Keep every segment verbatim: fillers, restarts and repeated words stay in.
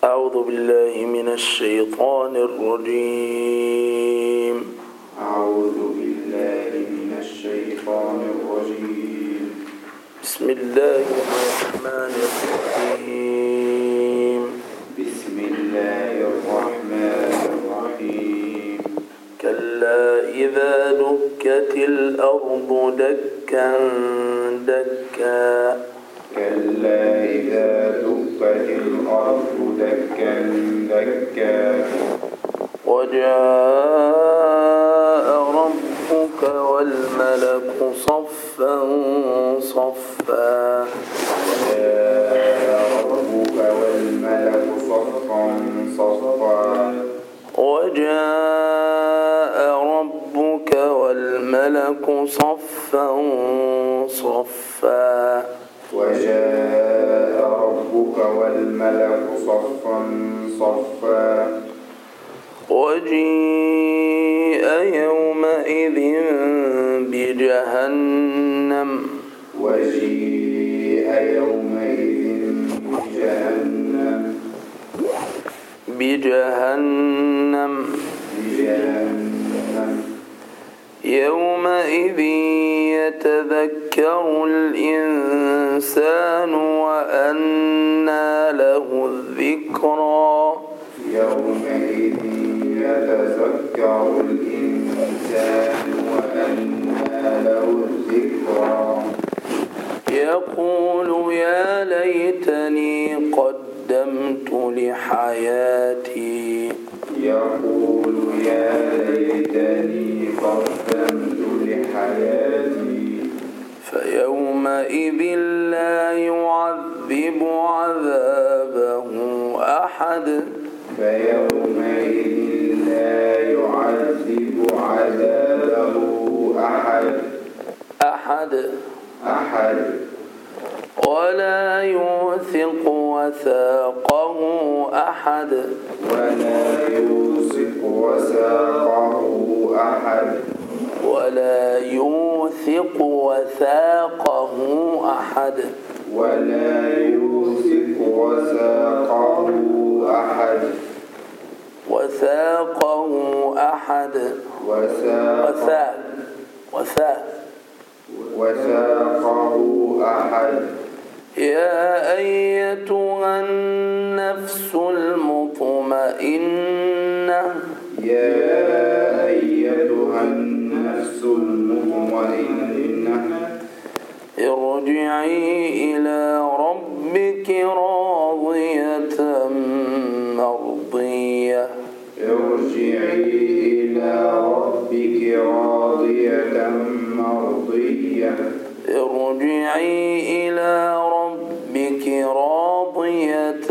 أعوذ بالله من الشيطان الرجيم أعوذ بالله من الشيطان الرجيم بسم الله الرحمن الرحيم بسم الله الرحمن الرحيم كلا إذا دكت الأرض دكا دكا كلا إذا دكت الأرض دكا دكا وجاء ربك والملك صفا صفا وجاء ربك والملك صفا صفا وجاء ربك والملك صفا صفا وجاء ربك والملك صفا صفا وجيء يومئذ بجهنم وجيء يومئذ بجهنم بجهنم بجهنم يومئذ يتذكر الإنسان وأنى له الذكرى يومئذ يتذكر الإنسان وأنى له الذكرى يقول يا ليتني قدمت لحياتي يقول يا ليتني قدمت لحياتي فيومئذ لا يعذب عذابه أحد فيومئذ لا يعذب عذابه أحد أحد أحد ولا يوثق وثاقه أحد ولا يوثق وثاقه أحد ولا يوثق وثاقه أحد ولا يوثق وثاقه أحد وثاقه أحد وثاق وثاق وثاقه أحد يا أيتها النفس المطمئنة يا أيتها النفس المطمئنة ارجعي إلى ربك راضية مرضية ارجعي إلى ربك راضية مرضية ارجعي إلى ربك راضية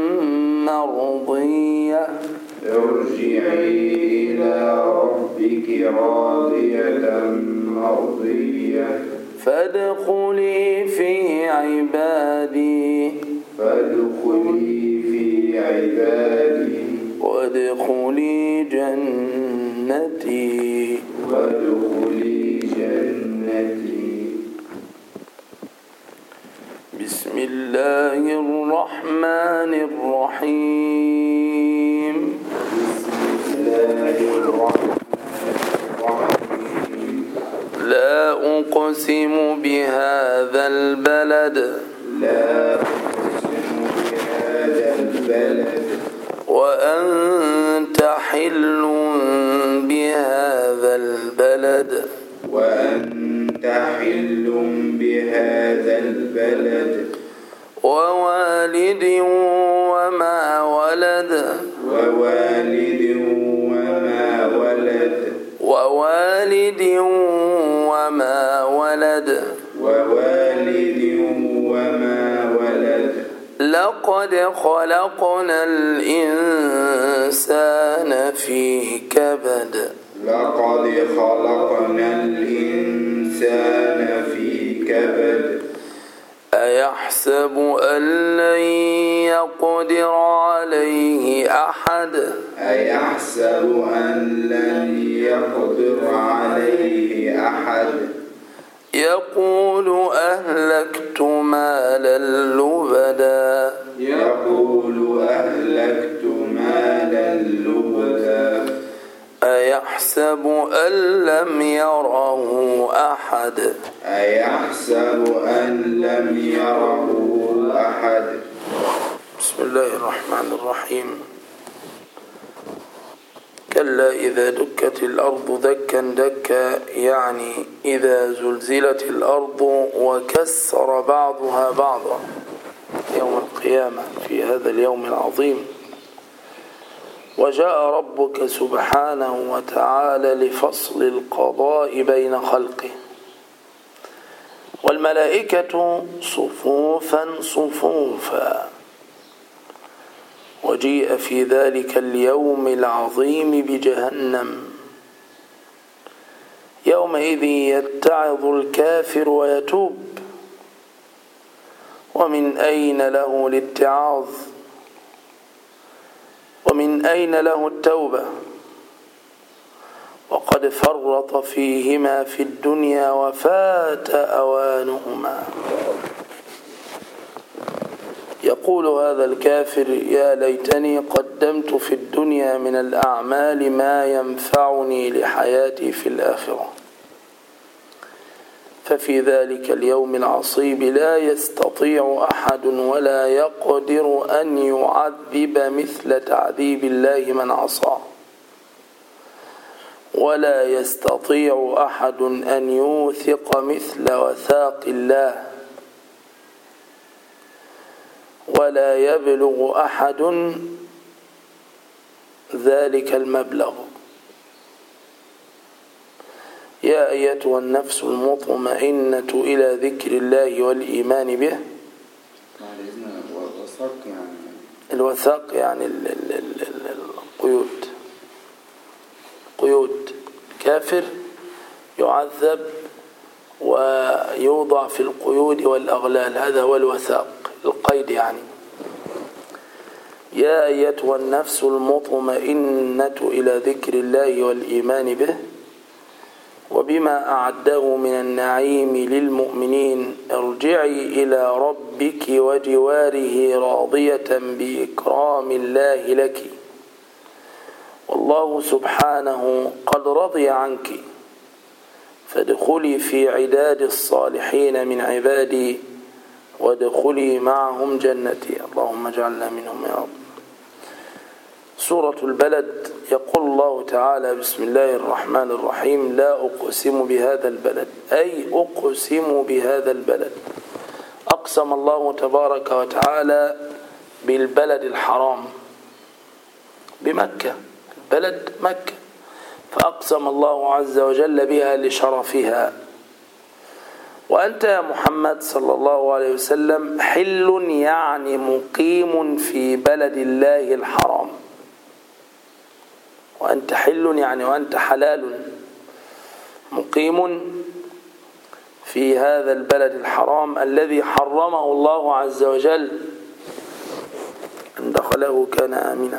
مرضية ارجعي إلى ربك راضية مرضية فادخلي في عبادي فادخلي في عبادي وادخلي جنتي وادخلي جنتي بسم الله الرحمن الرحيم بسم الله الرحمن الرحيم لا أقسم بهذا البلد لا أقسم بهذا البلد وأنت حل بهذا البلد وأنت حل بهذا البلد ووالد وما ولد ووالد وما ولد ووالد وما ولد ووالد وما ولد لقد خلقنا الإنسان في كبد لقد خلقنا الإنسان في كبد أيحسب أن لن يقدر عليه أحد أيحسب أن لن يقدر عليه أحد يقول أهلكت مالا لبدا يقول أهلكت مالا لبدا أيحسب أن لم يره أحد أيحسب أن لم يره أحد بسم الله الرحمن الرحيم كلا إذا دكت الأرض دكا دكا يعني إذا زلزلت الأرض وكسر بعضها بعضا يوم القيامة في هذا اليوم العظيم. وجاء ربك سبحانه وتعالى لفصل القضاء بين خلقه، والملائكة صفوفا صفوفا، وجيء في ذلك اليوم العظيم بجهنم. يومئذ يتعظ الكافر ويتوب، ومن أين له الاتعاظ؟ ومن أين له التوبة؟ وقد فرط فيهما في الدنيا وفات أوانهما. يقول هذا الكافر يا ليتني قدمت في الدنيا من الأعمال ما ينفعني لحياتي في الآخرة. ففي ذلك اليوم العصيب لا يستطيع أحد ولا يقدر أن يعذب مثل تعذيب الله من عصاه، ولا يستطيع أحد أن يوثق مثل وثاق الله، ولا يبلغ أحد ذلك المبلغ. يا أيتها النفس المطمئنة إلى ذكر الله والإيمان به. الوثاق يعني القيود، قيود كافر يعذب ويوضع في القيود والأغلال، هذا هو الوثاق، القيد يعني. يا أيتها النفس المطمئنة إلى ذكر الله والإيمان به وبما أعده من النعيم للمؤمنين ارجعي إلى ربك وجواره راضية بإكرام الله لك، والله سبحانه قد رضي عنك، فادخلي في عداد الصالحين من عبادي وادخلي معهم جنتي، اللهم اجعلنا منهم يا رب. سورة البلد. يقول الله تعالى بسم الله الرحمن الرحيم لا أقسم بهذا البلد، أي أقسم بهذا البلد. أقسم الله تبارك وتعالى بالبلد الحرام بمكة، بلد مكة، فأقسم الله عز وجل بها لشرفها. وأنت يا محمد صلى الله عليه وسلم حل يعني مقيم في بلد الله الحرام، وأنت حل يعني وأنت حلال مقيم في هذا البلد الحرام الذي حرمه الله عز وجل، من دخله كان آمنا،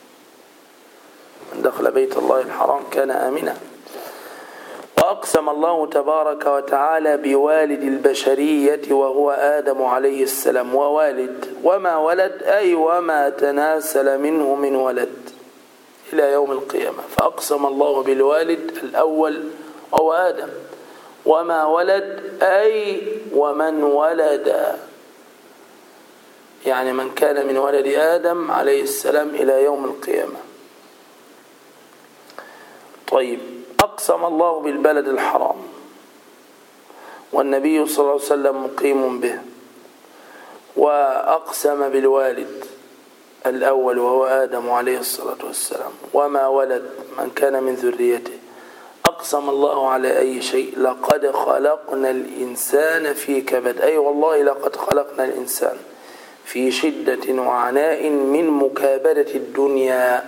من دخل بيت الله الحرام كان آمنا. وأقسم الله تبارك وتعالى بوالد البشرية وهو آدم عليه السلام، ووالد وما ولد أي وما تناسل منه من ولد إلى يوم القيامة. فأقسم الله بالوالد الأول وهو آدم، وما ولد أي ومن ولد، يعني من كان من ولد آدم عليه السلام إلى يوم القيامة. طيب، أقسم الله بالبلد الحرام والنبي صلى الله عليه وسلم مقيم به، وأقسم بالوالد الأول وهو آدم عليه الصلاة والسلام، وما ولد من كان من ذريته. أقسم الله على أي شيء؟ لقد خلقنا الإنسان في كبد، أي والله لقد خلقنا الإنسان في شدة وعناء من مكابدة الدنيا.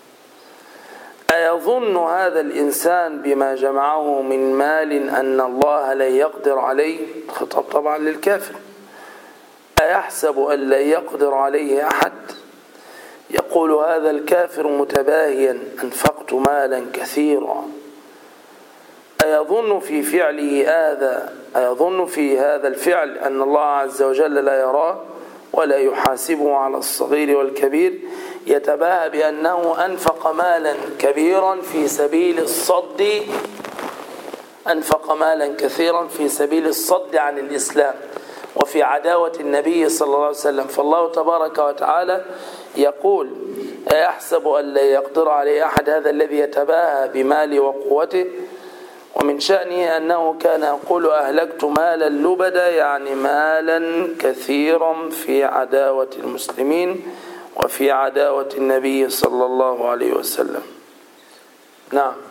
أيظن هذا الإنسان بما جمعه من مال أن الله لن يقدر عليه؟ خطاب طبعا للكافر. أيحسب أن لن يقدر عليه أحد؟ يقول هذا الكافر متباهيا أنفقت مالا كثيرا. أيظن في فعله هذا أيظن في هذا الفعل أن الله عز وجل لا يراه ولا يحاسبه على الصغير والكبير؟ يتباهى بأنه أنفق مالا كبيرا في سبيل الصد أنفق مالا كثيرا في سبيل الصد عن الإسلام وفي عداوة النبي صلى الله عليه وسلم. فالله تبارك وتعالى يقول: أيحسب أن لا يقدر عليه أحد؟ هذا الذي يتباهى بماله وقوته. ومن شأنه أنه كان يقول: أهلكت مالا لبدا، يعني مالا كثيرا في عداوة المسلمين وفي عداوة النبي صلى الله عليه وسلم. نعم.